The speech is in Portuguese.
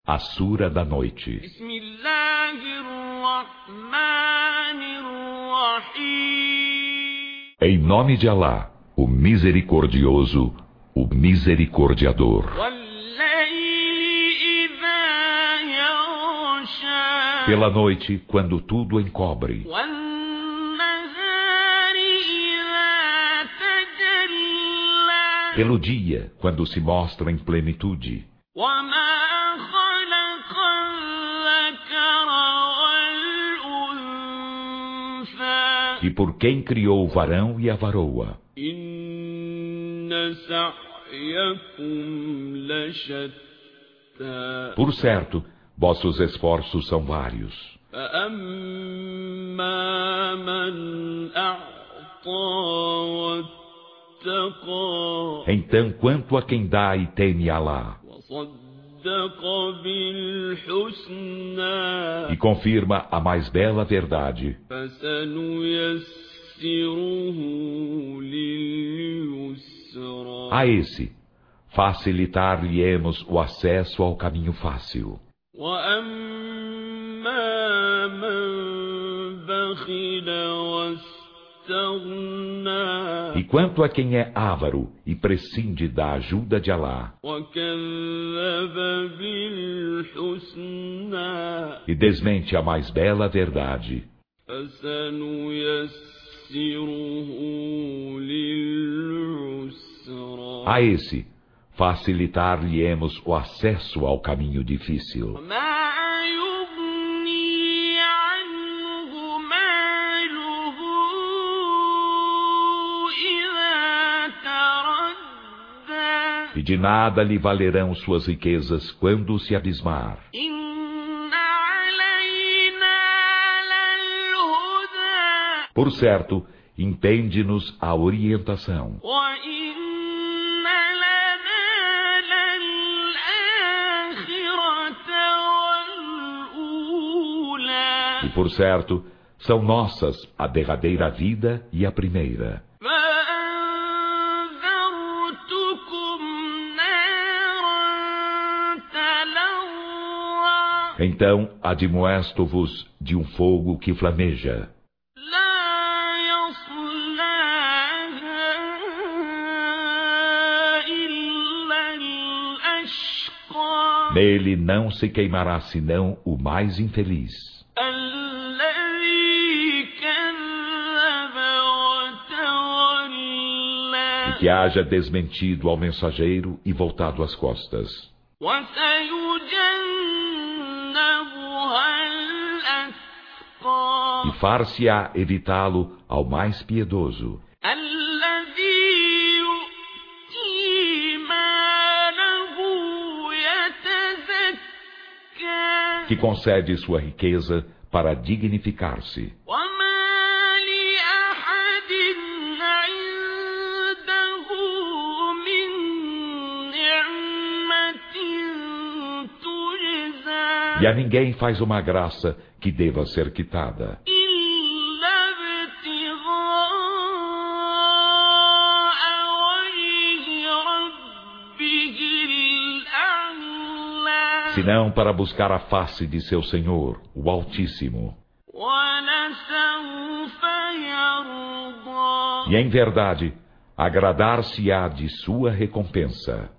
A Sura da Noite. Em nome de Alá, o Misericordioso, o Misericordiador. Pela noite, quando tudo encobre. Pelo dia, quando se mostra em plenitude. E por quem criou o varão e a varoa. Por certo, vossos esforços são vários. Então, quanto a quem dá e teme Alá, e confirma a mais bela verdade, a esse facilitar-lhe-emos o acesso ao caminho fácil. E quanto a quem é avaro e prescinde da ajuda de Alá, e desmente a mais bela verdade, a esse facilitar-lhe-emos o acesso ao caminho difícil. E de nada lhe valerão suas riquezas quando se abismar. Por certo, impende-nos a orientação. E por certo, são nossas a derradeira vida e a primeira. Então admoesto-vos de um fogo que flameja. Nele não se queimará senão o mais infeliz, e que haja desmentido ao mensageiro e voltado às costas. E far-se-á evitá-lo ao mais piedoso, que concede sua riqueza para dignificar-se. E a ninguém faz uma graça que deva ser quitada, senão para buscar a face de seu Senhor, o Altíssimo. E em verdade, agradar-se-á de sua recompensa.